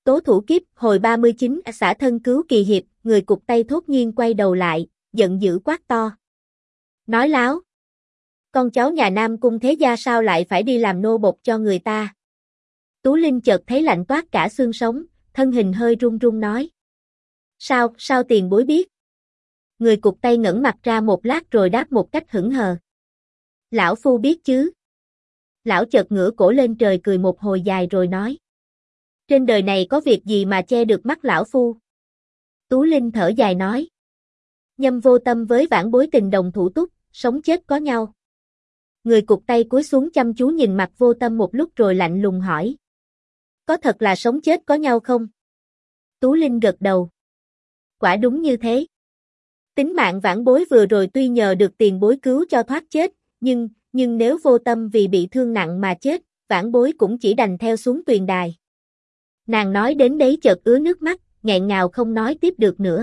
Tố thủ kiếp, hồi 39, xả thân cứu kỳ hiệp, người cụt tay thốt nhiên quay đầu lại, giận dữ quát to. Nói láo. Con cháu nhà Nam Cung thế gia sao lại phải đi làm nô bộc cho người ta? Tú Linh chợt thấy lạnh toát cả xương sống, thân hình hơi run run nói. Sao tiền bối biết? Người cụt tay ngẩng mặt ra một lát rồi đáp một cách hững hờ. Lão phu biết chứ. Lão chợt ngửa cổ lên trời cười một hồi dài rồi nói. Trên đời này có việc gì mà che được mắt lão phu? Tú Linh thở dài nói. Nhâm Vô Tâm với Vãn Bối tình đồng thủ túc, sống chết có nhau. Người cụt tay cúi xuống chăm chú nhìn mặt Vô Tâm một lúc rồi lạnh lùng hỏi. Có thật là sống chết có nhau không? Tú Linh gật đầu. Quả đúng như thế. Tính mạng Vãn Bối vừa rồi tuy nhờ được tiền bối cứu cho thoát chết, nhưng nếu Vô Tâm vì bị thương nặng mà chết, Vãn Bối cũng chỉ đành theo xuống tuyền đài. Nàng nói đến đấy chợt ứa nước mắt, nghẹn ngào không nói tiếp được nữa.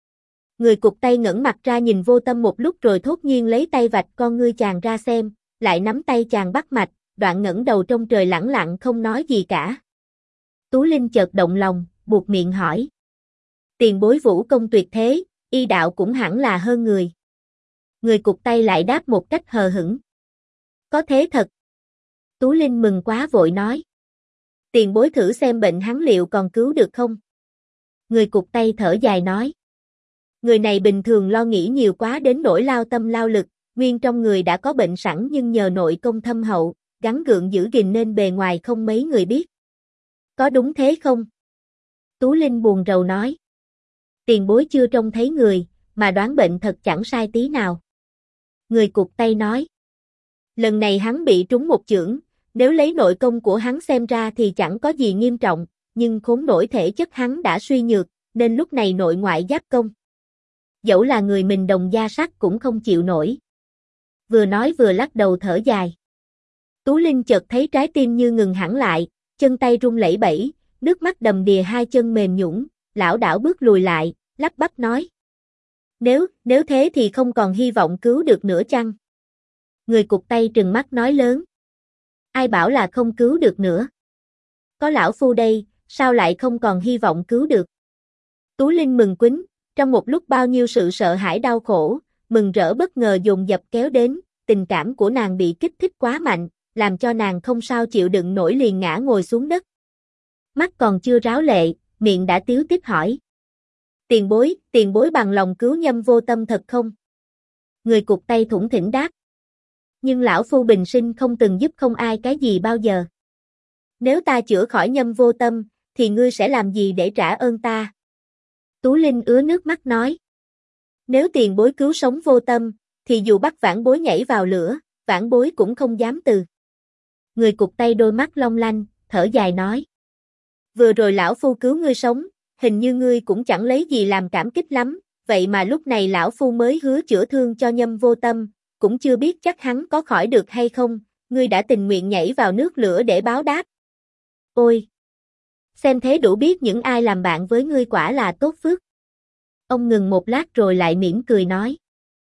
Người cụt tay ngẩng mặt ra nhìn Vô Tâm một lúc rồi thốt nhiên lấy tay vạch con ngươi chàng ra xem, lại nắm tay chàng bắt mạch, đoạn ngẩng đầu trong trời lẳng lặng không nói gì cả. Tú Linh chợt động lòng, buột miệng hỏi. Tiền bối vũ công tuyệt thế, y đạo cũng hẳn là hơn người. Người cụt tay lại đáp một cách hờ hững. Có thế thật. Tú Linh mừng quá vội nói. Tiền bối thử xem bệnh hắn liệu còn cứu được không? Người cụt tay thở dài nói. Người này bình thường lo nghĩ nhiều quá đến nỗi lao tâm lao lực, nguyên trong người đã có bệnh sẵn nhưng nhờ nội công thâm hậu, gắng gượng giữ gìn nên bề ngoài không mấy người biết. Có đúng thế không? Tú Linh buồn rầu nói. Tiền bối chưa trông thấy người, mà đoán bệnh thật chẳng sai tí nào. Người cụt tay nói. Lần này hắn bị trúng một chưởng, nếu lấy nội công của hắn xem ra thì chẳng có gì nghiêm trọng, nhưng khốn nổi thể chất hắn đã suy nhược, nên lúc này nội ngoại giáp công. Dẫu là người mình đồng gia sắc cũng không chịu nổi. Vừa nói vừa lắc đầu thở dài. Tú Linh chợt thấy trái tim như ngừng hẳn lại, chân tay run lẩy bẩy, nước mắt đầm đìa hai chân mềm nhũn, lảo đảo bước lùi lại, lắp bắp nói. Nếu thế thì không còn hy vọng cứu được nữa chăng? Người cụt tay trừng mắt nói lớn. Ai bảo là không cứu được nữa? Có lão phu đây, sao lại không còn hy vọng cứu được? Tú Linh mừng quýnh, trong một lúc bao nhiêu sự sợ hãi đau khổ, mừng rỡ bất ngờ dồn dập kéo đến, tình cảm của nàng bị kích thích quá mạnh, làm cho nàng không sao chịu đựng nổi liền ngã ngồi xuống đất. Mắt còn chưa ráo lệ, miệng đã tíu tít hỏi. Tiền bối bằng lòng cứu Nhâm Vô Tâm thật không? Người cụt tay thủng thỉnh đáp. Nhưng lão phu bình sinh không từng giúp không ai cái gì bao giờ. Nếu ta chữa khỏi Nhâm Vô Tâm, thì ngươi sẽ làm gì để trả ơn ta? Tú Linh ứa nước mắt nói. Nếu tiền bối cứu sống Vô Tâm, thì dù bắt Vãn Bối nhảy vào lửa, Vãn Bối cũng không dám từ. Người cụt tay đôi mắt long lanh, thở dài nói. Vừa rồi lão phu cứu ngươi sống, hình như ngươi cũng chẳng lấy gì làm cảm kích lắm, vậy mà lúc này lão phu mới hứa chữa thương cho Nhâm Vô Tâm, cũng chưa biết chắc hắn có khỏi được hay không, ngươi đã tình nguyện nhảy vào nước lửa để báo đáp. Ôi! Xem thế đủ biết những ai làm bạn với ngươi quả là tốt phước. Ông ngừng một lát rồi lại mỉm cười nói.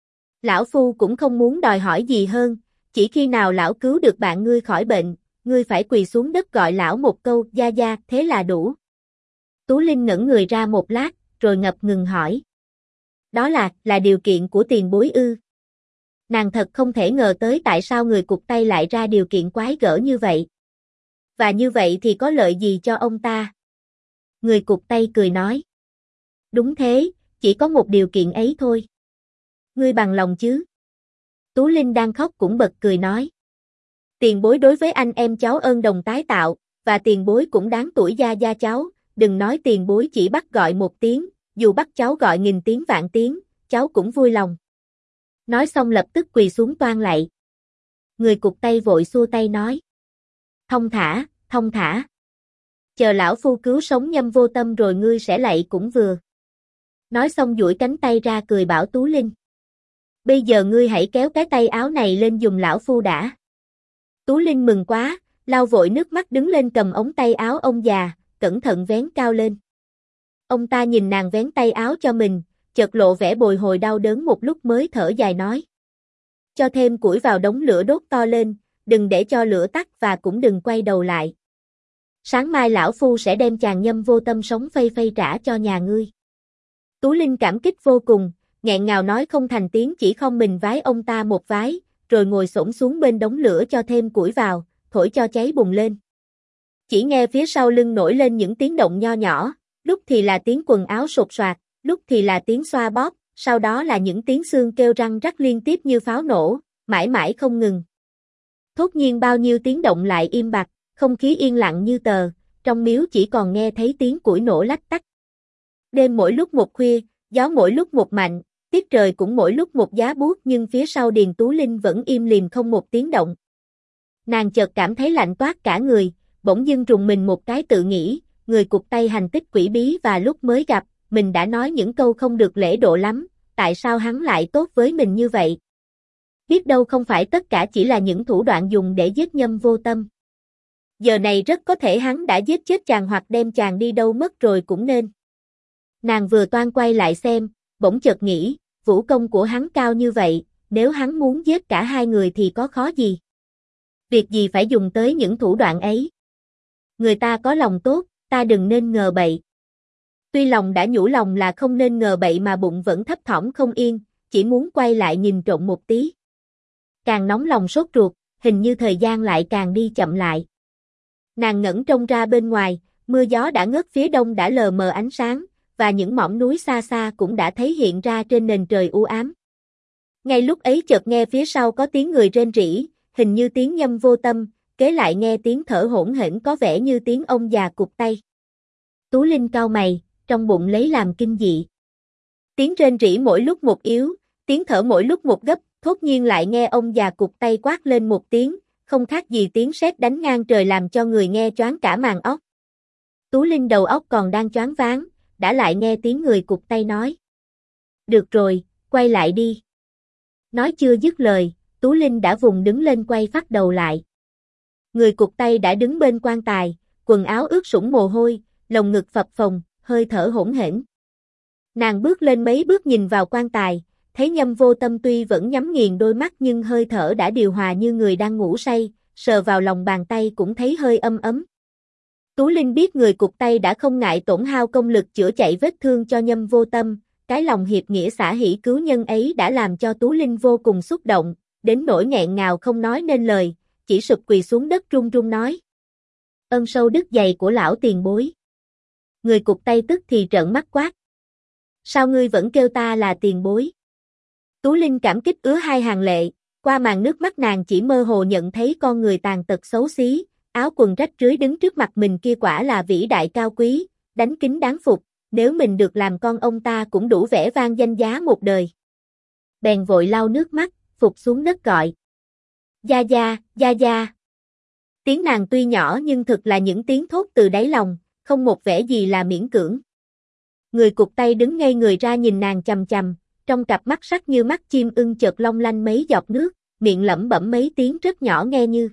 Lão phu cũng không muốn đòi hỏi gì hơn, chỉ khi nào lão cứu được bạn ngươi khỏi bệnh, ngươi phải quỳ xuống đất gọi lão một câu gia gia, thế là đủ. Tú Linh ngẩng người ra một lát, rồi ngập ngừng hỏi. Đó là điều kiện của tiền bối ư? Nàng thật không thể ngờ tới tại sao người cụt tay lại ra điều kiện quái gở như vậy. Và như vậy thì có lợi gì cho ông ta? Người cụt tay cười nói. Đúng thế, chỉ có một điều kiện ấy thôi. Ngươi bằng lòng chứ? Tú Linh đang khóc cũng bật cười nói. Tiền bối đối với anh em cháu ơn đồng tái tạo, và tiền bối cũng đáng tuổi gia gia cháu, đừng nói tiền bối chỉ bắt gọi một tiếng, dù bắt cháu gọi nghìn tiếng vạn tiếng, cháu cũng vui lòng. Nói xong lập tức quỳ xuống toan lạy. Người cụt tay vội xua tay nói. Thông thả, thông thả. Chờ lão phu cứu sống Nhâm Vô Tâm rồi ngươi sẽ lạy cũng vừa. Nói xong duỗi cánh tay ra cười bảo Tú Linh. Bây giờ ngươi hãy kéo cái tay áo này lên giùm lão phu đã. Tú Linh mừng quá, lau vội nước mắt đứng lên cầm ống tay áo ông già, cẩn thận vén cao lên. Ông ta nhìn nàng vén tay áo cho mình, chợt lộ vẻ bồi hồi đau đớn một lúc mới thở dài nói. Cho thêm củi vào đống lửa đốt to lên, đừng để cho lửa tắt và cũng đừng quay đầu lại. Sáng mai lão phu sẽ đem chàng Nhâm Vô Tâm sống phây phây trả cho nhà ngươi. Tú Linh cảm kích vô cùng, nghẹn ngào nói không thành tiếng, chỉ không mình vái ông ta một vái, rồi ngồi xổm xuống bên đống lửa cho thêm củi vào, thổi cho cháy bùng lên. Chỉ nghe phía sau lưng nổi lên những tiếng động nho nhỏ, lúc thì là tiếng quần áo sột soạt, lúc thì là tiếng xoa bóp, sau đó là những tiếng xương kêu răng rắc liên tiếp như pháo nổ, mãi mãi không ngừng. Thốt nhiên bao nhiêu tiếng động lại im bặt, không khí yên lặng như tờ, trong miếu chỉ còn nghe thấy tiếng củi nổ lách tách. Đêm mỗi lúc một khuya, gió mỗi lúc một mạnh, tiết trời cũng mỗi lúc một giá buốt, nhưng phía sau Điền Tú Linh vẫn im lìm không một tiếng động. Nàng chợt cảm thấy lạnh toát cả người, bỗng dưng rùng mình một cái, tự nghĩ, người cụt tay hành tích quỷ bí và lúc mới gặp, mình đã nói những câu không được lễ độ lắm, tại sao hắn lại tốt với mình như vậy? Biết đâu không phải tất cả chỉ là những thủ đoạn dùng để giết Nhâm Vô Tâm. Giờ này rất có thể hắn đã giết chết chàng hoặc đem chàng đi đâu mất rồi cũng nên. Nàng vừa toan quay lại xem, bỗng chợt nghĩ, vũ công của hắn cao như vậy, nếu hắn muốn giết cả hai người thì có khó gì? Việc gì phải dùng tới những thủ đoạn ấy? Người ta có lòng tốt, ta đừng nên ngờ bậy. Tuy lòng đã nhủ lòng là không nên ngờ bậy mà bụng vẫn thấp thỏm không yên, chỉ muốn quay lại nhìn trộm một tí. Càng nóng lòng sốt ruột, hình như thời gian lại càng đi chậm lại. Nàng ngẩng trông ra bên ngoài, mưa gió đã ngớt, phía đông đã lờ mờ ánh sáng, và những mỏm núi xa xa cũng đã thấy hiện ra trên nền trời u ám. Ngay lúc ấy chợt nghe phía sau có tiếng người rên rỉ, hình như tiếng Nhâm Vô Tâm, kế lại nghe tiếng thở hổn hển có vẻ như tiếng ông già cụt tay. Tú Linh cau mày, trong bụng lấy làm kinh dị. Tiếng rên rỉ mỗi lúc một yếu, tiếng thở mỗi lúc một gấp, thốt nhiên lại nghe ông già cụt tay quát lên một tiếng, không khác gì tiếng sét đánh ngang trời, làm cho người nghe choáng cả màng óc. Tú Linh đầu óc còn đang choáng váng, đã lại nghe tiếng người cụt tay nói. Được rồi, quay lại đi. Nói chưa dứt lời, Tú Linh đã vùng đứng lên quay phát đầu lại. Người cụt tay đã đứng bên quan tài, quần áo ướt sũng mồ hôi, lồng ngực phập phồng, hơi thở hỗn hển. Nàng bước lên mấy bước nhìn vào quan tài, thấy Nhâm Vô Tâm tuy vẫn nhắm nghiền đôi mắt nhưng hơi thở đã điều hòa như người đang ngủ say, sờ vào lòng bàn tay cũng thấy hơi ấm. Tú Linh biết người cụt tay đã không ngại tổn hao công lực chữa chạy vết thương cho Nhâm Vô Tâm, cái lòng hiệp nghĩa xả hỷ cứu nhân ấy đã làm cho Tú Linh vô cùng xúc động, đến nỗi nghẹn ngào không nói nên lời, chỉ sụp quỳ xuống đất run run nói. Ơn sâu đức dày của lão tiền bối. Người cụt tay tức thì trợn mắt quát. Sao ngươi vẫn kêu ta là tiền bối? Tú Linh cảm kích ứa hai hàng lệ, qua màn nước mắt nàng chỉ mơ hồ nhận thấy con người tàn tật xấu xí, áo quần rách rưới đứng trước mặt mình kia quả là vĩ đại cao quý, đánh kính đáng phục, nếu mình được làm con ông ta cũng đủ vẻ vang danh giá một đời. Bèn vội lau nước mắt, phục xuống đất gọi. Gia Gia, Gia Gia. Tiếng nàng tuy nhỏ nhưng thực là những tiếng thốt từ đáy lòng, không một vẻ gì là miễn cưỡng. Người cụt tay đứng ngây người ra nhìn nàng chằm chằm, trong cặp mắt sắc như mắt chim ưng chợt long lanh mấy giọt nước, miệng lẩm bẩm mấy tiếng rất nhỏ nghe như.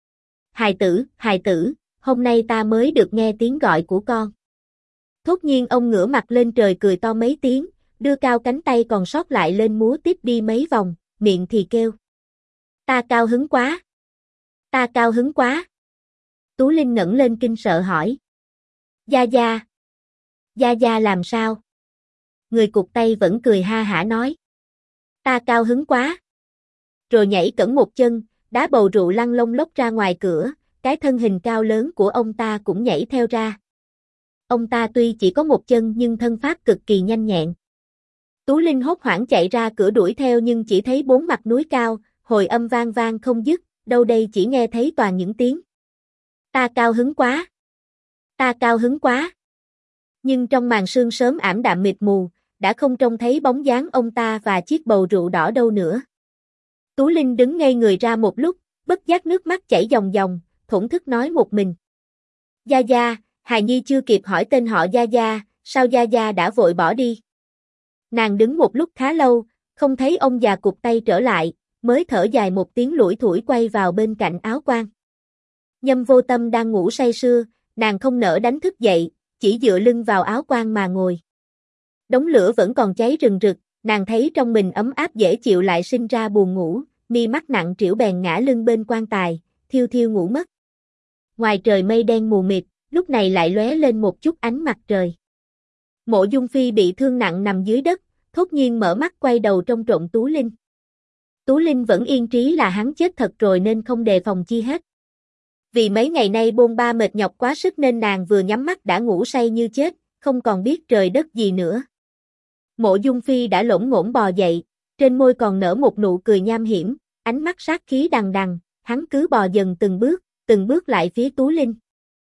Hài tử, hôm nay ta mới được nghe tiếng gọi của con. Thốt nhiên ông ngửa mặt lên trời cười to mấy tiếng, đưa cao cánh tay còn sót lại lên múa tiếp đi mấy vòng, miệng thì kêu. Ta cao hứng quá. Ta cao hứng quá. Tú Linh ngẩng lên kinh sợ hỏi. Gia Gia. Gia Gia làm sao? Người cụt tay vẫn cười ha hả nói. Ta cao hứng quá. Rồi nhảy cẩn một chân, đá bầu rượu lăn lông lốc ra ngoài cửa, cái thân hình cao lớn của ông ta cũng nhảy theo ra. Ông ta tuy chỉ có một chân nhưng thân pháp cực kỳ nhanh nhẹn. Tú Linh hốt hoảng chạy ra cửa đuổi theo nhưng chỉ thấy bốn mặt núi cao, hồi âm vang vang không dứt, đâu đây chỉ nghe thấy toàn những tiếng. Ta cao hứng quá. Ta cao hứng quá. Nhưng trong màn sương sớm ảm đạm mịt mù, đã không trông thấy bóng dáng ông ta và chiếc bầu rượu đỏ đâu nữa. Tú Linh đứng ngây người ra một lúc, bất giác nước mắt chảy ròng ròng, thổn thức nói một mình. Gia Gia, hài nhi chưa kịp hỏi tên họ Gia Gia, sao Gia Gia đã vội bỏ đi? Nàng đứng một lúc khá lâu, không thấy ông già cụt tay trở lại, mới thở dài một tiếng lủi thủi quay vào bên cạnh áo quan. Nhâm Vô Tâm đang ngủ say sưa, nàng không nỡ đánh thức dậy, chỉ dựa lưng vào áo quan mà ngồi. Đống lửa vẫn còn cháy rừng rực, nàng thấy trong mình ấm áp dễ chịu lại sinh ra buồn ngủ, mi mắt nặng trĩu bèn ngã lưng bên quan tài, thiêu thiêu ngủ mất. Ngoài trời mây đen mù mịt, lúc này lại lóe lên một chút ánh mặt trời. Mộ Dung Phi bị thương nặng nằm dưới đất, thốt nhiên mở mắt quay đầu trông trộn Tú Linh. Tú Linh vẫn yên trí là hắn chết thật rồi nên không đề phòng chi hết. Vì mấy ngày nay bôn ba mệt nhọc quá sức nên nàng vừa nhắm mắt đã ngủ say như chết, không còn biết trời đất gì nữa. Mộ Dung Phi đã lổn ngổn bò dậy, trên môi còn nở một nụ cười nham hiểm, ánh mắt sát khí đằng đằng, hắn cứ bò dần từng bước lại phía Tú Linh.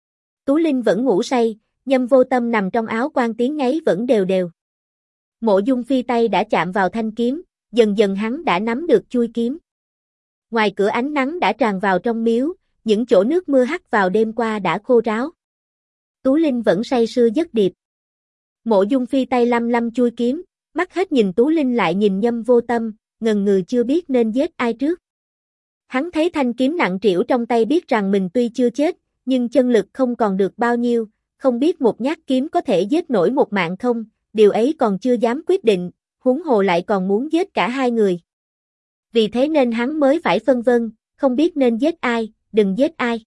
Tú Linh vẫn ngủ say, Nhâm Vô Tâm nằm trong áo quan tiếng ngáy vẫn đều đều. Mộ Dung Phi tay đã chạm vào thanh kiếm, dần dần hắn đã nắm được chuôi kiếm. Ngoài cửa ánh nắng đã tràn vào trong miếu, những chỗ nước mưa hắt vào đêm qua đã khô ráo. Tú Linh vẫn say sưa giấc điệp. Mộ Dung Phi tay lăm lăm chuôi kiếm, mắt hết nhìn Tú Linh lại nhìn Nhâm Vô Tâm, ngần ngừ chưa biết nên giết ai trước. Hắn thấy thanh kiếm nặng trĩu trong tay biết rằng mình tuy chưa chết, nhưng chân lực không còn được bao nhiêu, không biết một nhát kiếm có thể giết nổi một mạng không, điều ấy còn chưa dám quyết định, huống hồ lại còn muốn giết cả hai người. Vì thế nên hắn mới phải phân vân, không biết nên giết ai, đừng giết ai.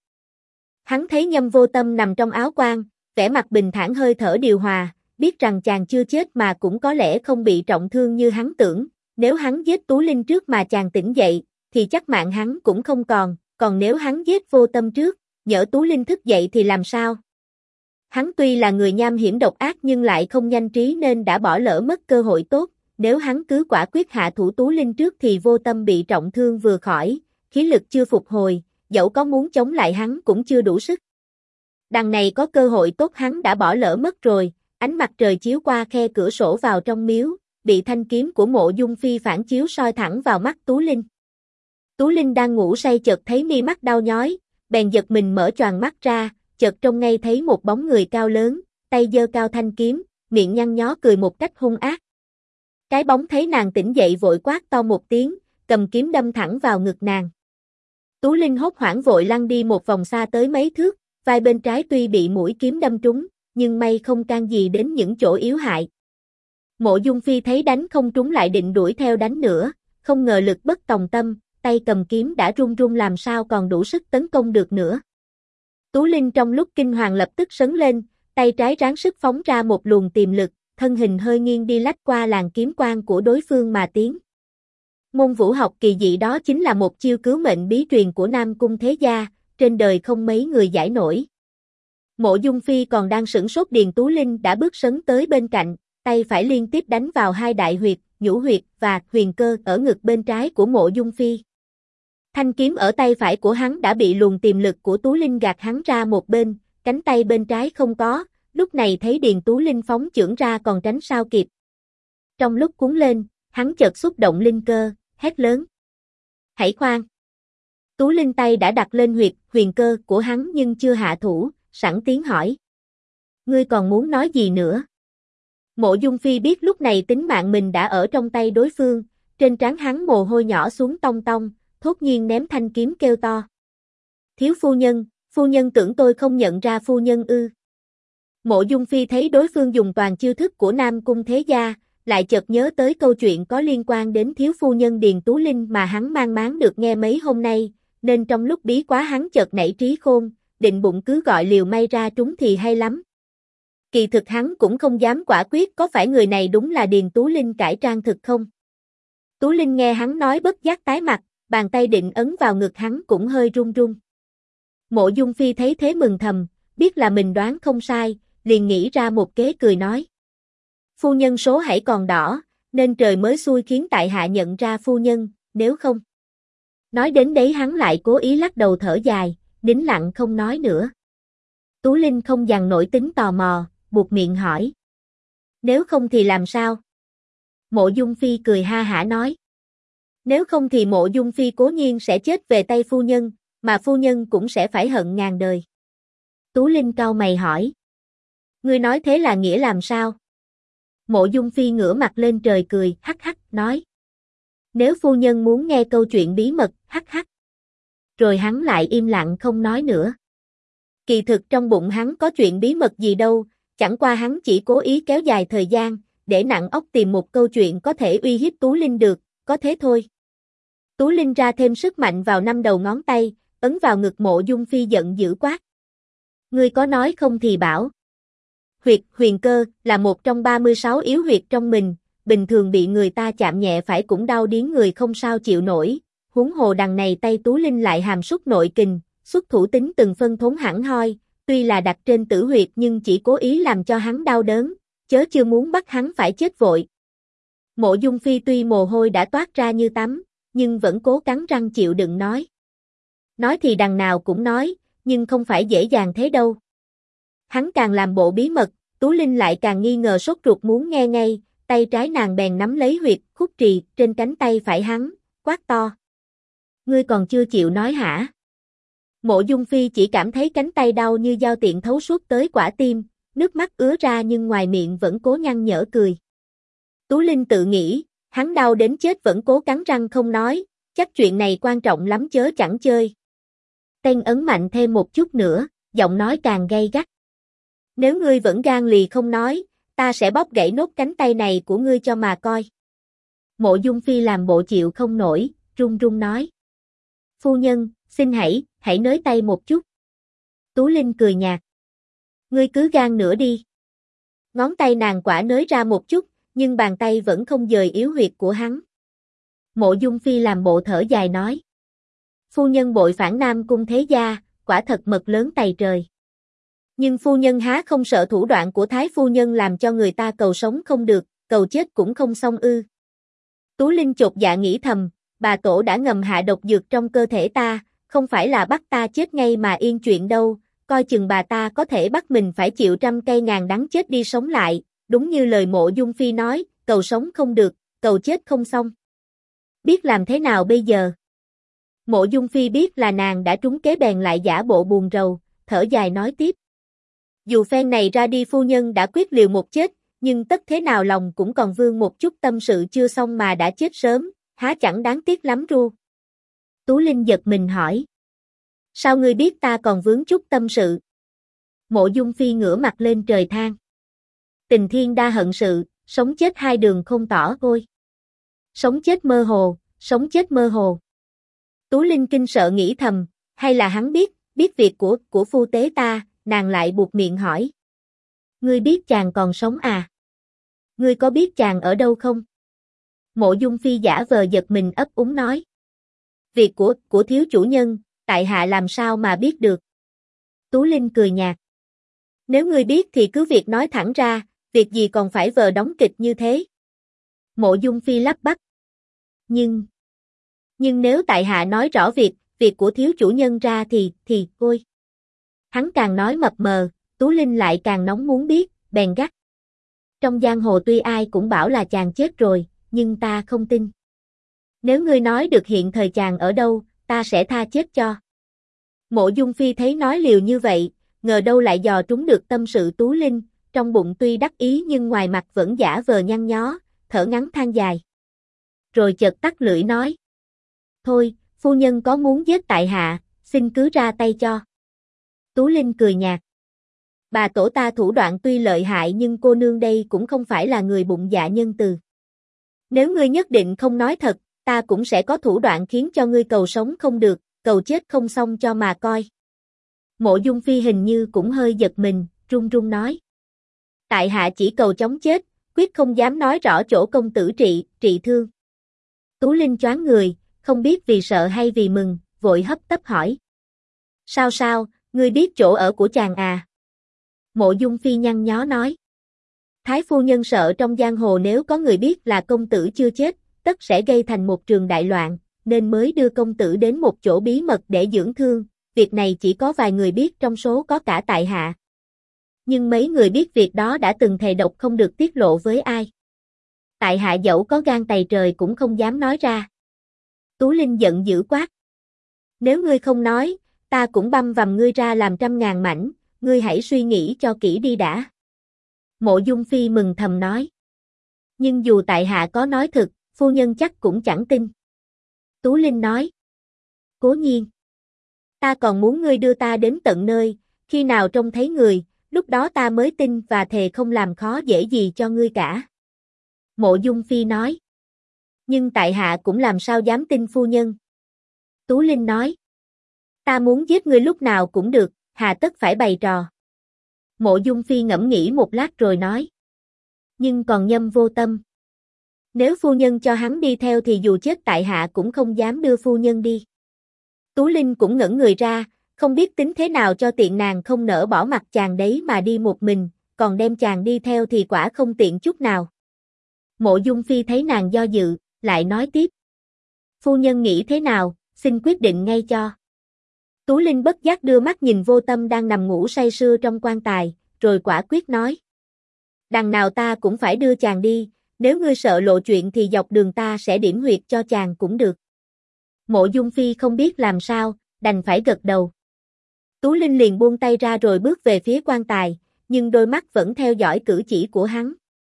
Hắn thấy Nhâm Vô Tâm nằm trong áo quan, vẻ mặt bình thản hơi thở điều hòa, biết rằng chàng chưa chết mà cũng có lẽ không bị trọng thương như hắn tưởng, nếu hắn giết Tú Linh trước mà chàng tỉnh dậy, thì chắc mạng hắn cũng không còn nếu hắn giết Vô Tâm trước, nhỡ Tú Linh thức dậy thì làm sao? Hắn tuy là người nham hiểm độc ác nhưng lại không nhanh trí nên đã bỏ lỡ mất cơ hội tốt, nếu hắn cứ quả quyết hạ thủ Tú Linh trước thì Vô Tâm bị trọng thương vừa khỏi, khí lực chưa phục hồi, dẫu có muốn chống lại hắn cũng chưa đủ sức. Đằng này có cơ hội tốt hắn đã bỏ lỡ mất rồi, ánh mặt trời chiếu qua khe cửa sổ vào trong miếu, bị thanh kiếm của Mộ Dung Phi phản chiếu soi thẳng vào mắt Tú Linh. Tú Linh đang ngủ say chợt thấy mi mắt đau nhói, bèn giật mình mở choàng mắt ra, chợt trông ngay thấy một bóng người cao lớn, tay giơ cao thanh kiếm, miệng nhăn nhó cười một cách hung ác. Cái bóng thấy nàng tỉnh dậy vội quát to một tiếng, cầm kiếm đâm thẳng vào ngực nàng. Tú Linh hốt hoảng vội lăn đi một vòng xa tới mấy thước, vai bên trái tuy bị mũi kiếm đâm trúng, nhưng may không can gì đến những chỗ yếu hại. Mộ Dung Phi thấy đánh không trúng lại định đuổi theo đánh nữa, không ngờ lực bất tòng tâm, tay cầm kiếm đã run run làm sao còn đủ sức tấn công được nữa. Tú Linh trong lúc kinh hoàng lập tức sấn lên, tay trái ráng sức phóng ra một luồng tiềm lực, thân hình hơi nghiêng đi lách qua làn kiếm quang của đối phương mà tiến. Môn vũ học kỳ dị đó chính là một chiêu cứu mệnh bí truyền của Nam Cung Thế Gia, trên đời không mấy người giải nổi. Mộ Dung Phi còn đang sửng sốt Điền Tú Linh đã bước sấn tới bên cạnh, tay phải liên tiếp đánh vào hai đại huyệt, nhũ huyệt và huyền cơ ở ngực bên trái của Mộ Dung Phi. Thanh kiếm ở tay phải của hắn đã bị luồng tiềm lực của Tú Linh gạt hắn ra một bên, cánh tay bên trái không có, lúc này thấy Điền Tú Linh phóng chưởng ra còn tránh sao kịp. Trong lúc cuốn lên, hắn chợt xúc động linh cơ, hét lớn. Hãy khoan! Tú Linh tay đã đặt lên huyệt, huyền cơ của hắn nhưng chưa hạ thủ, sẵn tiếng hỏi. Ngươi còn muốn nói gì nữa? Mộ Dung Phi biết lúc này tính mạng mình đã ở trong tay đối phương, trên trán hắn mồ hôi nhỏ xuống tong tong, thốt nhiên ném thanh kiếm kêu to. Thiếu phu nhân tưởng tôi không nhận ra phu nhân ư. Mộ Dung Phi thấy đối phương dùng toàn chiêu thức của Nam Cung Thế Gia, lại chợt nhớ tới câu chuyện có liên quan đến thiếu phu nhân Điền Tú Linh mà hắn mang máng được nghe mấy hôm nay, nên trong lúc bí quá hắn chợt nảy trí khôn, định bụng cứ gọi liều may ra trúng thì hay lắm. Kỳ thực hắn cũng không dám quả quyết có phải người này đúng là Điền Tú Linh cải trang thực không. Tú Linh nghe hắn nói bất giác tái mặt, bàn tay định ấn vào ngực hắn cũng hơi run run. Mộ Dung Phi thấy thế mừng thầm, biết là mình đoán không sai, liền nghĩ ra một kế cười nói. Phu nhân số hãy còn đỏ, nên trời mới xui khiến tại hạ nhận ra phu nhân, nếu không. Nói đến đấy hắn lại cố ý lắc đầu thở dài, nín lặng không nói nữa. Tú Linh không dằn nổi tính tò mò, buộc miệng hỏi. Nếu không thì làm sao? Mộ Dung Phi cười ha hả nói. Nếu không thì Mộ Dung Phi cố nhiên sẽ chết về tay phu nhân, mà phu nhân cũng sẽ phải hận ngàn đời. Tú Linh cau mày hỏi. Ngươi nói thế là nghĩa làm sao? Mộ Dung Phi ngửa mặt lên trời cười, hắc hắc, nói. Nếu phu nhân muốn nghe câu chuyện bí mật, hắc hắc. Rồi hắn lại im lặng không nói nữa. Kỳ thực trong bụng hắn có chuyện bí mật gì đâu, chẳng qua hắn chỉ cố ý kéo dài thời gian, để nặng óc tìm một câu chuyện có thể uy hiếp Tú Linh được, có thế thôi. Tú Linh ra thêm sức mạnh vào 5 đầu ngón tay, ấn vào ngực Mộ Dung Phi giận dữ quát. Ngươi có nói không thì bảo. Huyệt huyền cơ là một trong 36 yếu huyệt trong mình, bình thường bị người ta chạm nhẹ phải cũng đau điếng người không sao chịu nổi, huống hồ đằng này tay Tú Linh lại hàm súc nội kình, xuất thủ tính từng phân thốn hẳn hoi, tuy là đặt trên tử huyệt nhưng chỉ cố ý làm cho hắn đau đớn, chớ chưa muốn bắt hắn phải chết vội. Mộ Dung Phi tuy mồ hôi đã toát ra như tắm, nhưng vẫn cố cắn răng chịu đựng nói. Nói thì đằng nào cũng nói, nhưng không phải dễ dàng thế đâu. Hắn càng làm bộ bí mật, Tú Linh lại càng nghi ngờ sốt ruột muốn nghe ngay, tay trái nàng bèn nắm lấy huyệt khúc trì trên cánh tay phải hắn, quát to. Ngươi còn chưa chịu nói hả? Mộ Dung Phi chỉ cảm thấy cánh tay đau như dao tiện thấu suốt tới quả tim, nước mắt ứa ra nhưng ngoài miệng vẫn cố nhăn nhở cười. Tú Linh tự nghĩ, hắn đau đến chết vẫn cố cắn răng không nói, chắc chuyện này quan trọng lắm chớ chẳng chơi. Tên ấn mạnh thêm một chút nữa, giọng nói càng gay gắt. Nếu ngươi vẫn gan lì không nói, ta sẽ bóp gãy nốt cánh tay này của ngươi cho mà coi. Mộ Dung Phi làm bộ chịu không nổi, run run nói. Phu nhân, xin hãy nới tay một chút. Tú Linh cười nhạt. Ngươi cứ gan nữa đi. Ngón tay nàng quả nới ra một chút, nhưng bàn tay vẫn không dời yếu huyệt của hắn. Mộ Dung Phi làm bộ thở dài nói. Phu nhân bội phản Nam Cung thế gia, quả thật mật lớn tày trời. Nhưng phu nhân há không sợ thủ đoạn của Thái phu nhân làm cho người ta cầu sống không được, cầu chết cũng không xong ư. Tú Linh chột dạ nghĩ thầm, bà tổ đã ngầm hạ độc dược trong cơ thể ta, không phải là bắt ta chết ngay mà yên chuyện đâu, coi chừng bà ta có thể bắt mình phải chịu trăm cây ngàn đắng chết đi sống lại, đúng như lời Mộ Dung Phi nói, cầu sống không được, cầu chết không xong. Biết làm thế nào bây giờ? Mộ Dung Phi biết là nàng đã trúng kế bèn lại giả bộ buồn rầu, thở dài nói tiếp. Dù phen này ra đi phu nhân đã quyết liều một chết, nhưng tất thế nào lòng cũng còn vương một chút tâm sự chưa xong mà đã chết sớm, há chẳng đáng tiếc lắm ru. Tú Linh giật mình hỏi. Sao ngươi biết ta còn vướng chút tâm sự? Mộ Dung Phi ngửa mặt lên trời than. Tình thiên đa hận sự, sống chết hai đường không tỏ ôi. Sống chết mơ hồ, sống chết mơ hồ. Tú Linh kinh sợ nghĩ thầm, hay là hắn biết việc của phu tế ta, nàng lại buộc miệng hỏi. Ngươi biết chàng còn sống à? Ngươi có biết chàng ở đâu không? Mộ Dung Phi giả vờ giật mình ấp úng nói. Việc của thiếu chủ nhân, tại hạ làm sao mà biết được? Tú Linh cười nhạt. Nếu ngươi biết thì cứ việc nói thẳng ra, việc gì còn phải vờ đóng kịch như thế? Mộ Dung Phi lắp bắp. Nhưng nếu tại hạ nói rõ việc của thiếu chủ nhân ra thì ôi. Hắn càng nói mập mờ, Tú Linh lại càng nóng muốn biết, bèn gắt. Trong giang hồ tuy ai cũng bảo là chàng chết rồi, nhưng ta không tin. Nếu ngươi nói được hiện thời chàng ở đâu, ta sẽ tha chết cho. Mộ Dung Phi thấy nói liều như vậy, ngờ đâu lại dò trúng được tâm sự Tú Linh, trong bụng tuy đắc ý nhưng ngoài mặt vẫn giả vờ nhăn nhó, thở ngắn than dài. Rồi chợt tắt lưỡi nói. Thôi, phu nhân có muốn giết tại hạ, xin cứ ra tay cho. Tú Linh cười nhạt. Bà tổ ta thủ đoạn tuy lợi hại nhưng cô nương đây cũng không phải là người bụng dạ nhân từ. Nếu ngươi nhất định không nói thật, ta cũng sẽ có thủ đoạn khiến cho ngươi cầu sống không được, cầu chết không xong cho mà coi. Mộ Dung Phi hình như cũng hơi giật mình, run run nói. Tại hạ chỉ cầu chóng chết, quyết không dám nói rõ chỗ công tử trị thương. Tú Linh choáng người, không biết vì sợ hay vì mừng, vội hấp tấp hỏi. Sao, ngươi biết chỗ ở của chàng à? Mộ Dung Phi nhăn nhó nói. Thái phu nhân sợ trong giang hồ nếu có người biết là công tử chưa chết, tất sẽ gây thành một trường đại loạn, nên mới đưa công tử đến một chỗ bí mật để dưỡng thương, việc này chỉ có vài người biết trong số có cả tại hạ. Nhưng mấy người biết việc đó đã từng thề độc không được tiết lộ với ai. Tại hạ dẫu có gan tày trời cũng không dám nói ra. Tú Linh giận dữ quát. Nếu ngươi không nói, ta cũng băm vằm ngươi ra làm trăm ngàn mảnh, ngươi hãy suy nghĩ cho kỹ đi đã. Mộ Dung Phi mừng thầm nói. Nhưng dù tại hạ có nói thực, phu nhân chắc cũng chẳng tin. Tú Linh nói. Cố nhiên. Ta còn muốn ngươi đưa ta đến tận nơi, khi nào trông thấy người, lúc đó ta mới tin và thề không làm khó dễ gì cho ngươi cả. Mộ Dung Phi nói. Nhưng tại hạ cũng làm sao dám tin phu nhân. Tú Linh nói. Ta muốn giết ngươi lúc nào cũng được, hà tất phải bày trò. Mộ Dung Phi ngẫm nghĩ một lát rồi nói. Nhưng còn Nhâm Vô Tâm. Nếu phu nhân cho hắn đi theo thì dù chết tại hạ cũng không dám đưa phu nhân đi. Tú Linh cũng ngẩn người ra, không biết tính thế nào cho tiện, nàng không nỡ bỏ mặt chàng đấy mà đi một mình, còn đem chàng đi theo thì quả không tiện chút nào. Mộ Dung Phi thấy nàng do dự, lại nói tiếp. Phu nhân nghĩ thế nào, xin quyết định ngay cho. Tú Linh bất giác đưa mắt nhìn Vô Tâm đang nằm ngủ say sưa trong quan tài, rồi quả quyết nói. Đằng nào ta cũng phải đưa chàng đi, nếu ngươi sợ lộ chuyện thì dọc đường ta sẽ điểm huyệt cho chàng cũng được. Mộ Dung Phi không biết làm sao, đành phải gật đầu. Tú Linh liền buông tay ra rồi bước về phía quan tài, nhưng đôi mắt vẫn theo dõi cử chỉ của hắn.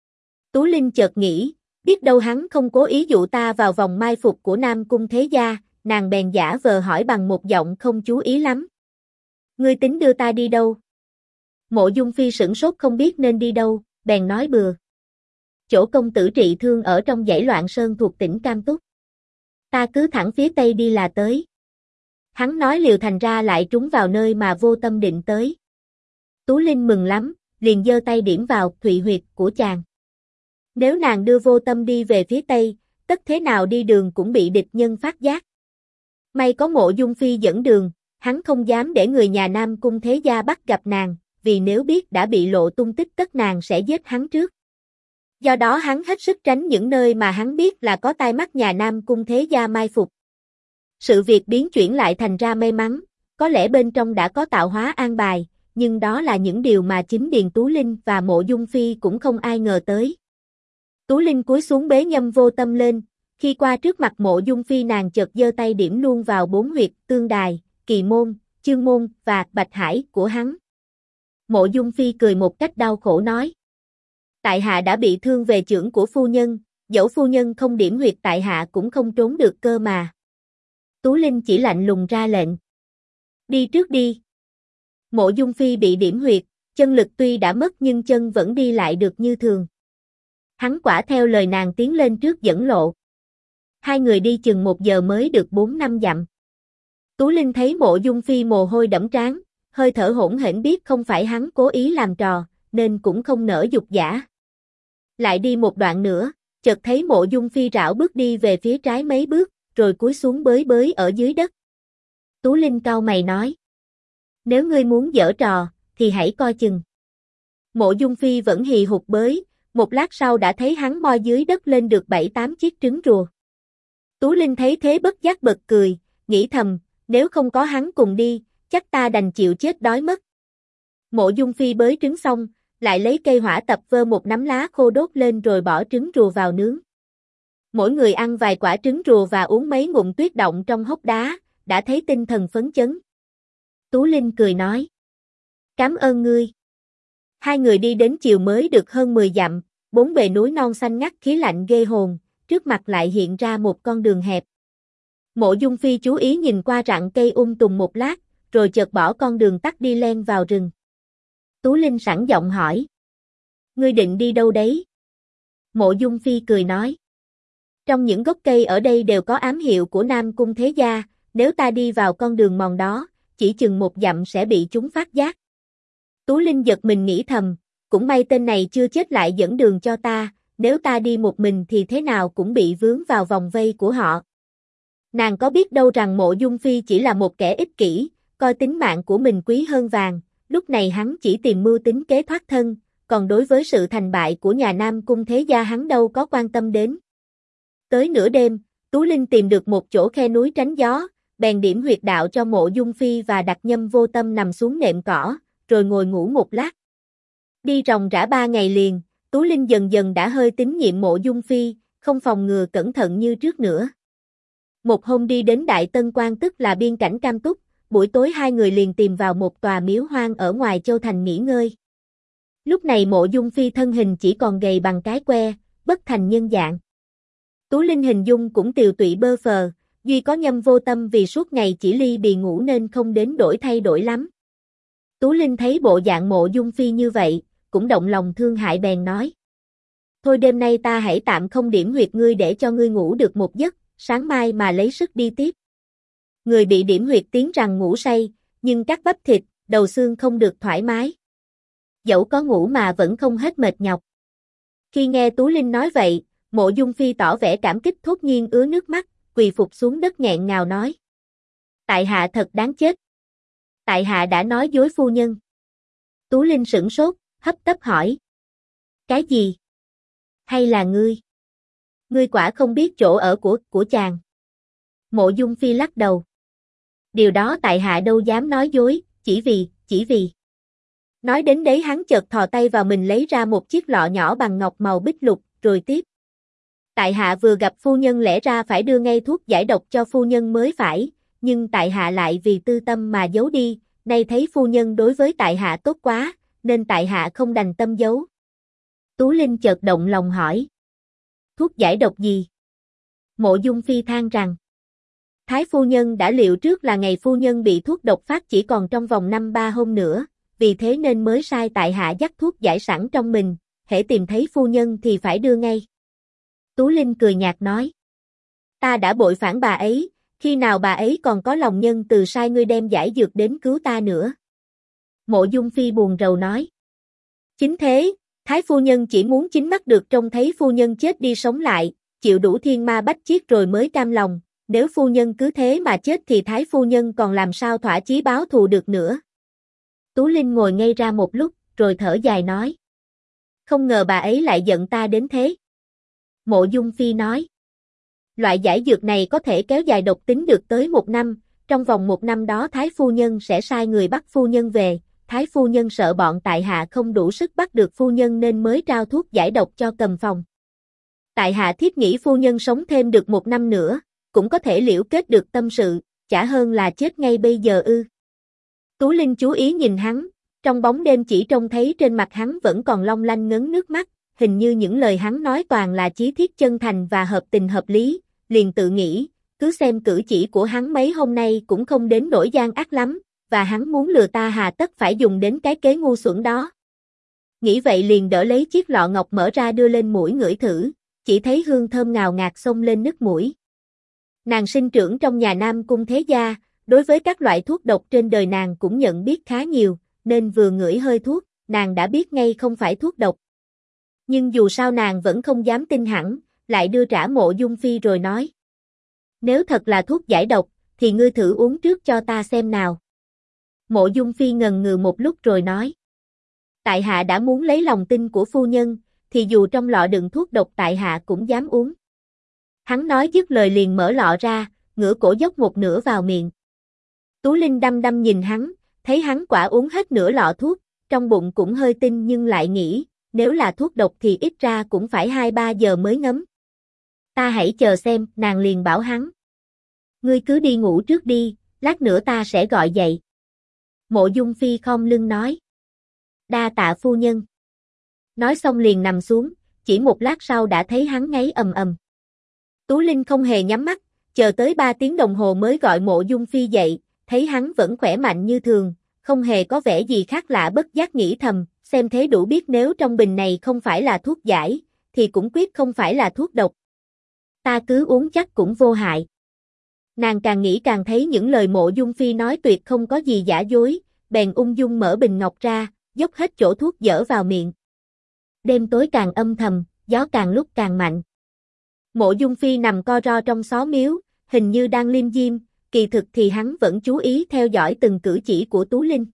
Tú Linh chợt nghĩ, biết đâu hắn không cố ý dụ ta vào vòng mai phục của Nam Cung Thế Gia, nàng bèn giả vờ hỏi bằng một giọng không chú ý lắm. Ngươi tính đưa ta đi đâu? Mộ Dung Phi sửng sốt không biết nên đi đâu, bèn nói bừa. Chỗ công tử trị thương ở trong dãy Loạn Sơn thuộc tỉnh Cam Túc. Ta cứ thẳng phía tây đi là tới. Hắn nói liều thành ra lại trúng vào nơi mà Vô Tâm định tới. Tú Linh mừng lắm, liền giơ tay điểm vào thụy huyệt của chàng. Nếu nàng đưa Vô Tâm đi về phía tây, tất thế nào đi đường cũng bị địch nhân phát giác. May có Mộ Dung Phi dẫn đường, hắn không dám để người nhà Nam Cung Thế Gia bắt gặp nàng, vì nếu biết đã bị lộ tung tích tất nàng sẽ giết hắn trước. Do đó hắn hết sức tránh những nơi mà hắn biết là có tai mắt nhà Nam Cung Thế Gia mai phục. Sự việc biến chuyển lại thành ra may mắn, có lẽ bên trong đã có tạo hóa an bài, nhưng đó là những điều mà chính Điền Tú Linh và Mộ Dung Phi cũng không ai ngờ tới. Tú Linh cúi xuống bế Nhâm Vô Tâm lên, khi qua trước mặt Mộ Dung Phi nàng chợt giơ tay điểm luôn vào 4 huyệt Tương Đài, Kỳ Môn, Chương Môn và Bạch Hải của hắn. Mộ Dung Phi cười một cách đau khổ nói. Tại hạ đã bị thương về chưởng của phu nhân, dẫu phu nhân không điểm huyệt tại hạ cũng không trốn được cơ mà. Tú Linh chỉ lạnh lùng ra lệnh. Đi trước đi. Mộ Dung Phi bị điểm huyệt, chân lực tuy đã mất nhưng chân vẫn đi lại được như thường. Hắn quả theo lời nàng tiến lên trước dẫn lộ. Hai người đi chừng 1 giờ mới được 4-5 dặm. Tú Linh thấy Mộ Dung Phi mồ hôi đẫm trán, hơi thở hỗn hển biết không phải hắn cố ý làm trò, nên cũng không nỡ dục dã. Lại đi một đoạn nữa, chợt thấy Mộ Dung Phi rảo bước đi về phía trái mấy bước, rồi cúi xuống bới bới ở dưới đất. Tú Linh cau mày nói. Nếu ngươi muốn giở trò, thì hãy coi chừng. Mộ Dung Phi vẫn hì hục bới, một lát sau đã thấy hắn moi dưới đất lên được 7-8 chiếc trứng rùa. Tú Linh thấy thế bất giác bật cười, nghĩ thầm, nếu không có hắn cùng đi, chắc ta đành chịu chết đói mất. Mộ Dung Phi bới trứng xong, lại lấy cây hỏa tập vơ một nắm lá khô đốt lên rồi bỏ trứng rùa vào nướng. Mỗi người ăn vài quả trứng rùa và uống mấy ngụm tuyết động trong hốc đá, đã thấy tinh thần phấn chấn. Tú Linh cười nói. Cảm ơn ngươi. Hai người đi đến chiều mới được hơn 10 dặm, 4 bề núi non xanh ngắt khí lạnh ghê hồn, trước mặt lại hiện ra một con đường hẹp. Mộ Dung Phi chú ý nhìn qua rặng cây tùng một lát, rồi chợt bỏ con đường tắt đi len vào rừng. Tú Linh sẵn giọng hỏi. Ngươi định đi đâu đấy? Mộ Dung Phi cười nói. Trong những gốc cây ở đây đều có ám hiệu của Nam Cung Thế Gia, nếu ta đi vào con đường mòn đó, chỉ chừng 1 dặm sẽ bị chúng phát giác. Tú Linh giật mình nghĩ thầm, cũng may tên này chưa chết lại dẫn đường cho ta, nếu ta đi một mình thì thế nào cũng bị vướng vào vòng vây của họ. Nàng có biết đâu rằng Mộ Dung Phi chỉ là một kẻ ích kỷ, coi tính mạng của mình quý hơn vàng, lúc này hắn chỉ tìm mưu tính kế thoát thân, còn đối với sự thành bại của nhà Nam Cung Thế Gia hắn đâu có quan tâm đến. Tới nửa đêm, Tú Linh tìm được một chỗ khe núi tránh gió, bèn điểm huyệt đạo cho Mộ Dung Phi và đặt Nhâm Vô Tâm nằm xuống nệm cỏ, rồi ngồi ngủ một lát. Đi ròng rã 3 ngày liền, Tú Linh dần dần đã hơi tín nhiệm Mộ Dung Phi, không phòng ngừa cẩn thận như trước nữa. Một hôm đi đến Đại Tân Quan tức là biên cảnh Cam Túc, buổi tối hai người liền tìm vào một tòa miếu hoang ở ngoài Châu Thành nghỉ ngơi. Lúc này Mộ Dung Phi thân hình chỉ còn gầy bằng cái que, bất thành nhân dạng. Tú Linh hình dung cũng tiều tụy bơ phờ, duy có Nhâm Vô Tâm vì suốt ngày chỉ ly bì ngủ nên không đến đổi thay đổi lắm. Tú Linh thấy bộ dạng Mộ Dung Phi như vậy, cũng động lòng thương hại bèn nói. Thôi đêm nay ta hãy tạm không điểm huyệt ngươi để cho ngươi ngủ được một giấc, sáng mai mà lấy sức đi tiếp. Người bị điểm huyệt tiếng rằng ngủ say, nhưng các bắp thịt, đầu xương không được thoải mái. Dẫu có ngủ mà vẫn không hết mệt nhọc. Khi nghe Tú Linh nói vậy, Mộ Dung Phi tỏ vẻ cảm kích thốt nhiên ứa nước mắt, quỳ phục xuống đất nghẹn ngào nói. Tại hạ thật đáng chết. Tại hạ đã nói dối phu nhân. Tú Linh sửng sốt, hấp tấp hỏi. Cái gì? Hay là ngươi? Ngươi quả không biết chỗ ở của chàng. Mộ Dung Phi lắc đầu. Điều đó tại hạ đâu dám nói dối, chỉ vì. Nói đến đấy hắn chợt thò tay vào mình lấy ra một chiếc lọ nhỏ bằng ngọc màu bích lục, rồi tiếp. Tại hạ vừa gặp phu nhân lẽ ra phải đưa ngay thuốc giải độc cho phu nhân mới phải, nhưng tại hạ lại vì tư tâm mà giấu đi, nay thấy phu nhân đối với tại hạ tốt quá, nên tại hạ không đành tâm giấu. Tú Linh chợt động lòng hỏi. Thuốc giải độc gì? Mộ Dung Phi than rằng. Thái phu nhân đã liệu trước là ngày phu nhân bị thuốc độc phát chỉ còn trong vòng 5-3 hôm nữa, vì thế nên mới sai tại hạ dắt thuốc giải sẵn trong mình, hễ tìm thấy phu nhân thì phải đưa ngay. Tú Linh cười nhạt nói. Ta đã bội phản bà ấy, khi nào bà ấy còn có lòng nhân từ sai ngươi đem giải dược đến cứu ta nữa. Mộ Dung Phi buồn rầu nói. Chính thế, Thái phu nhân chỉ muốn chính mắt được trông thấy phu nhân chết đi sống lại, chịu đủ thiên ma bách chiết rồi mới cam lòng, nếu phu nhân cứ thế mà chết thì Thái phu nhân còn làm sao thỏa chí báo thù được nữa. Tú Linh ngồi ngây ra một lúc, rồi thở dài nói. Không ngờ bà ấy lại giận ta đến thế. Mộ Dung Phi nói. Loại giải dược này có thể kéo dài độc tính được tới 1 năm, trong vòng 1 năm đó Thái phu nhân sẽ sai người bắt phu nhân về, Thái phu nhân sợ bọn tại hạ không đủ sức bắt được phu nhân nên mới trao thuốc giải độc cho Cầm Phòng. Tại hạ thiếp nghĩ phu nhân sống thêm được 1 năm nữa, cũng có thể liễu kết được tâm sự, chả hơn là chết ngay bây giờ ư. Tú Linh chú ý nhìn hắn, trong bóng đêm chỉ trông thấy trên mặt hắn vẫn còn long lanh ngấn nước mắt, hình như những lời hắn nói toàn là chí thiết chân thành và hợp tình hợp lý, liền tự nghĩ, cứ xem cử chỉ của hắn mấy hôm nay cũng không đến nỗi gian ác lắm, và hắn muốn lừa ta hà tất phải dùng đến cái kế ngu xuẩn đó. Nghĩ vậy liền đỡ lấy chiếc lọ ngọc mở ra đưa lên mũi ngửi thử, chỉ thấy hương thơm ngào ngạt xông lên nức mũi. Nàng sinh trưởng trong nhà Nam Cung thế gia, đối với các loại thuốc độc trên đời nàng cũng nhận biết khá nhiều, nên vừa ngửi hơi thuốc, nàng đã biết ngay không phải thuốc độc. Nhưng dù sao nàng vẫn không dám tin hẳn, lại đưa trả Mộ Dung Phi rồi nói. Nếu thật là thuốc giải độc, thì ngươi thử uống trước cho ta xem nào. Mộ Dung Phi ngần ngừ một lúc rồi nói. Tại hạ đã muốn lấy lòng tin của phu nhân, thì dù trong lọ đựng thuốc độc tại hạ cũng dám uống. Hắn nói dứt lời liền mở lọ ra, ngửa cổ dốc một nửa vào miệng. Tú Linh đăm đăm nhìn hắn, thấy hắn quả uống hết nửa lọ thuốc, trong bụng cũng hơi tin nhưng lại nghĩ, nếu là thuốc độc thì ít ra cũng phải 2-3 giờ mới ngấm. Ta hãy chờ xem, nàng liền bảo hắn. Ngươi cứ đi ngủ trước đi, lát nữa ta sẽ gọi dậy. Mộ Dung Phi khom lưng nói. Đa tạ phu nhân. Nói xong liền nằm xuống, chỉ một lát sau đã thấy hắn ngáy ầm ầm. Tú Linh không hề nhắm mắt, chờ tới 3 tiếng đồng hồ mới gọi Mộ Dung Phi dậy, thấy hắn vẫn khỏe mạnh như thường, không hề có vẻ gì khác lạ, bất giác nghĩ thầm, xem thế đủ biết nếu trong bình này không phải là thuốc giải, thì cũng quyết không phải là thuốc độc. Ta cứ uống chắc cũng vô hại. Nàng càng nghĩ càng thấy những lời Mộ Dung Phi nói tuyệt không có gì giả dối, bèn ung dung mở bình ngọc ra, dốc hết chỗ thuốc dở vào miệng. Đêm tối càng âm thầm, gió càng lúc càng mạnh. Mộ Dung Phi nằm co ro trong xó miếu, hình như đang liêm diêm, kỳ thực thì hắn vẫn chú ý theo dõi từng cử chỉ của Tú Linh.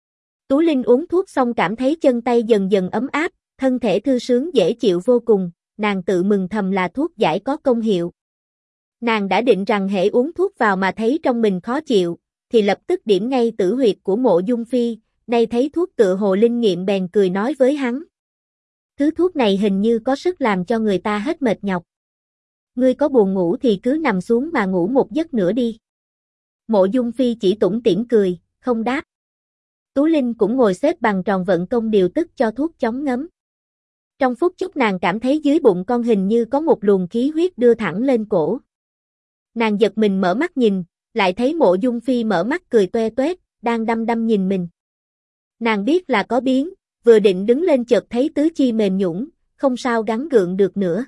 Tú Linh uống thuốc xong cảm thấy chân tay dần dần ấm áp, thân thể thư sướng dễ chịu vô cùng, nàng tự mừng thầm là thuốc giải có công hiệu. Nàng đã định rằng hễ uống thuốc vào mà thấy trong mình khó chịu, thì lập tức điểm ngay tử huyệt của Mộ Dung Phi, nay thấy thuốc tựa hồ linh nghiệm bèn cười nói với hắn. Thứ thuốc này hình như có sức làm cho người ta hết mệt nhọc. Ngươi có buồn ngủ thì cứ nằm xuống mà ngủ một giấc nữa đi. Mộ Dung Phi chỉ tủm tỉm cười, không đáp. Tú Linh cũng ngồi xếp bằng tròn vận công điều tức cho thuốc chóng ngấm. Trong phút chốc nàng cảm thấy dưới bụng con hình như có một luồng khí huyết đưa thẳng lên cổ. Nàng giật mình mở mắt nhìn, lại thấy Mộ Dung Phi mở mắt cười toe toét, đang đăm đăm nhìn mình. Nàng biết là có biến, vừa định đứng lên chợt thấy tứ chi mềm nhũn, không sao gắng gượng được nữa.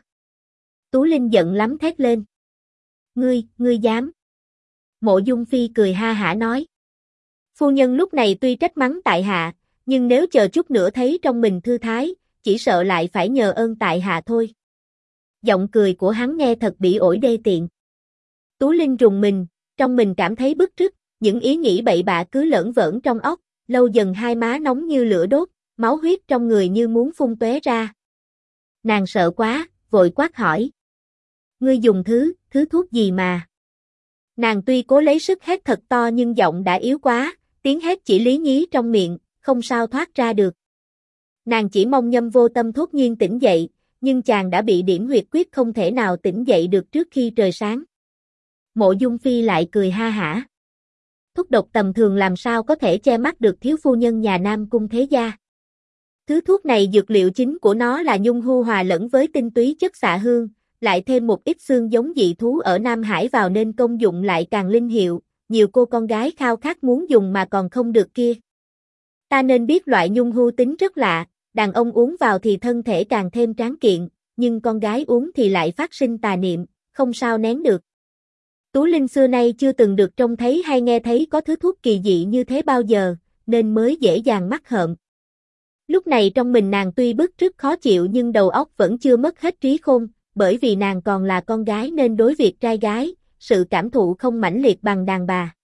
Tú Linh giận lắm thét lên. Ngươi dám. Mộ Dung Phi cười ha hả nói. Phu nhân lúc này tuy trách mắng tại hạ, nhưng nếu chờ chút nữa thấy trong mình thư thái, chỉ sợ lại phải nhờ ơn tại hạ thôi. Giọng cười của hắn nghe thật bỉ ổi đê tiện. Tú Linh rùng mình, trong mình cảm thấy bức rứt, những ý nghĩ bậy bạ cứ lởn vởn trong óc, lâu dần hai má nóng như lửa đốt, máu huyết trong người như muốn phun tóe ra. Nàng sợ quá, vội quát hỏi. Ngươi dùng thứ thuốc gì mà? Nàng tuy cố lấy sức hét thật to nhưng giọng đã yếu quá, tiếng hét chỉ lý nhí trong miệng, không sao thoát ra được. Nàng chỉ mong Nhâm Vô Tâm thốt nhiên tỉnh dậy, nhưng chàng đã bị điểm huyệt quyết không thể nào tỉnh dậy được trước khi trời sáng. Mộ Dung Phi lại cười ha hả. Thuốc độc tầm thường làm sao có thể che mắt được thiếu phu nhân nhà Nam Cung thế gia. Thứ thuốc này dược liệu chính của nó là nhung hưu hòa lẫn với tinh túy chất xạ hương, lại thêm một ít xương giống dị thú ở Nam Hải vào nên công dụng lại càng linh hiệu, nhiều cô con gái khao khát muốn dùng mà còn không được kia. Ta nên biết loại nhung hưu tính rất lạ, đàn ông uống vào thì thân thể càng thêm tráng kiện, nhưng con gái uống thì lại phát sinh tà niệm, không sao nén được. Tú Linh xưa nay chưa từng được trông thấy hay nghe thấy có thứ thuốc kỳ dị như thế bao giờ, nên mới dễ dàng mắc hợm. Lúc này trong mình nàng tuy bức rứt khó chịu nhưng đầu óc vẫn chưa mất hết trí khôn, bởi vì nàng còn là con gái nên đối việc trai gái, sự cảm thụ không mãnh liệt bằng đàn bà.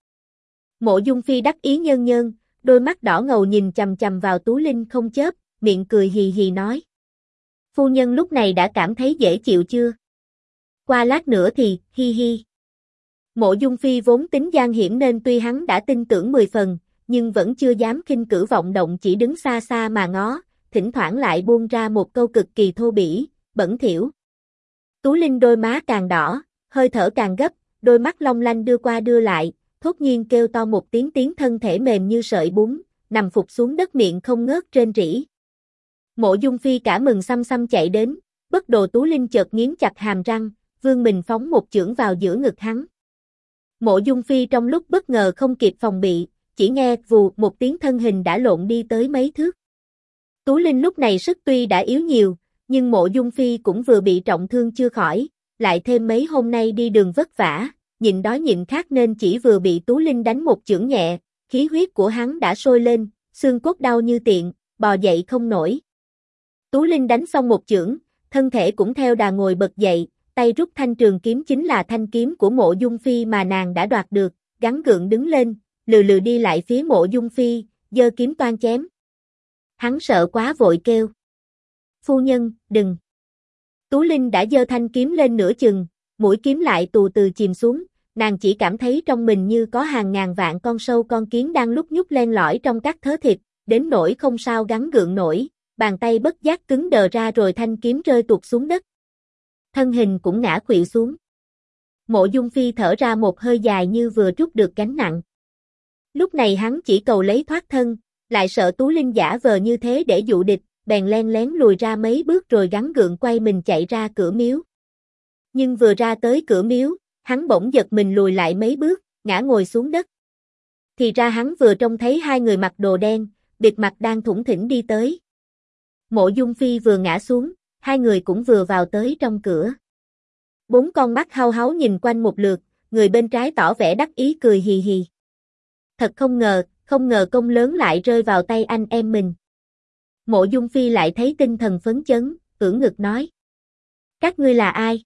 Mộ Dung Phi đắc ý nhơn nhơn, đôi mắt đỏ ngầu nhìn chằm chằm vào Tú Linh không chớp, miệng cười hì hì nói. Phu nhân lúc này đã cảm thấy dễ chịu chưa? Qua lát nữa thì, hi hi. Mộ Dung Phi vốn tính gian hiểm nên tuy hắn đã tin tưởng 10 phần, nhưng vẫn chưa dám khinh cử vọng động, chỉ đứng xa xa mà ngó, thỉnh thoảng lại buông ra một câu cực kỳ thô bỉ, bẩn thỉu. Tú Linh đôi má càng đỏ, hơi thở càng gấp, đôi mắt long lanh đưa qua đưa lại, thốt nhiên kêu to một tiếng, thân thể mềm như sợi bún, nằm phục xuống đất miệng không ngớt rên rỉ. Mộ Dung Phi cả mừng xăm xăm chạy đến, bất đồ Tú Linh chợt nghiến chặt hàm răng, vươn mình phóng một chưởng vào giữa ngực hắn. Mộ Dung Phi trong lúc bất ngờ không kịp phòng bị, chỉ nghe vù một tiếng, thân hình đã lộn đi tới mấy thước. Tú Linh lúc này sức tuy đã yếu nhiều, nhưng Mộ Dung Phi cũng vừa bị trọng thương chưa khỏi, lại thêm mấy hôm nay đi đường vất vả, nhịn đói nhịn khát nên chỉ vừa bị Tú Linh đánh một chưởng nhẹ, khí huyết của hắn đã sôi lên, xương cốt đau như tiện, bò dậy không nổi. Tú Linh đánh xong một chưởng, thân thể cũng theo đà ngồi bật dậy, tay rút thanh trường kiếm, chính là thanh kiếm của Mộ Dung Phi mà nàng đã đoạt được, gắng gượng đứng lên, lừ lừ đi lại phía Mộ Dung Phi, giơ kiếm toan chém. Hắn sợ quá vội kêu. Phu nhân, đừng. Tú Linh đã giơ thanh kiếm lên nửa chừng, mũi kiếm lại từ từ chìm xuống, nàng chỉ cảm thấy trong mình như có hàng ngàn vạn con sâu con kiến đang lúc nhúc len lỏi trong các thớ thịt, đến nỗi không sao gắng gượng nổi, bàn tay bất giác cứng đờ ra rồi thanh kiếm rơi tuột xuống đất. Thân hình cũng ngã khuỵu xuống. Mộ Dung Phi thở ra một hơi dài như vừa trút được gánh nặng. Lúc này hắn chỉ cầu lấy thoát thân, lại sợ Tú Linh giả vờ như thế để dụ địch, bèn len lén lùi ra mấy bước rồi gắng gượng quay mình chạy ra cửa miếu. Nhưng vừa ra tới cửa miếu, hắn bỗng giật mình lùi lại mấy bước, ngã ngồi xuống đất. Thì ra hắn vừa trông thấy hai người mặc đồ đen, bịt mặt đang thủng thỉnh đi tới. Mộ Dung Phi vừa ngã xuống, hai người cũng vừa vào tới trong cửa. Bốn con mắt hau háu nhìn quanh một lượt, người bên trái tỏ vẻ đắc ý cười hì hì. Thật không ngờ công lớn lại rơi vào tay anh em mình. Mộ Dung Phi lại thấy tinh thần phấn chấn, ưỡn ngực nói. Các ngươi là ai?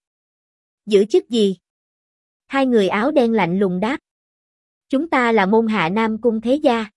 Giữ chức gì? Hai người áo đen lạnh lùng đáp. Chúng ta là môn hạ Nam Cung thế gia.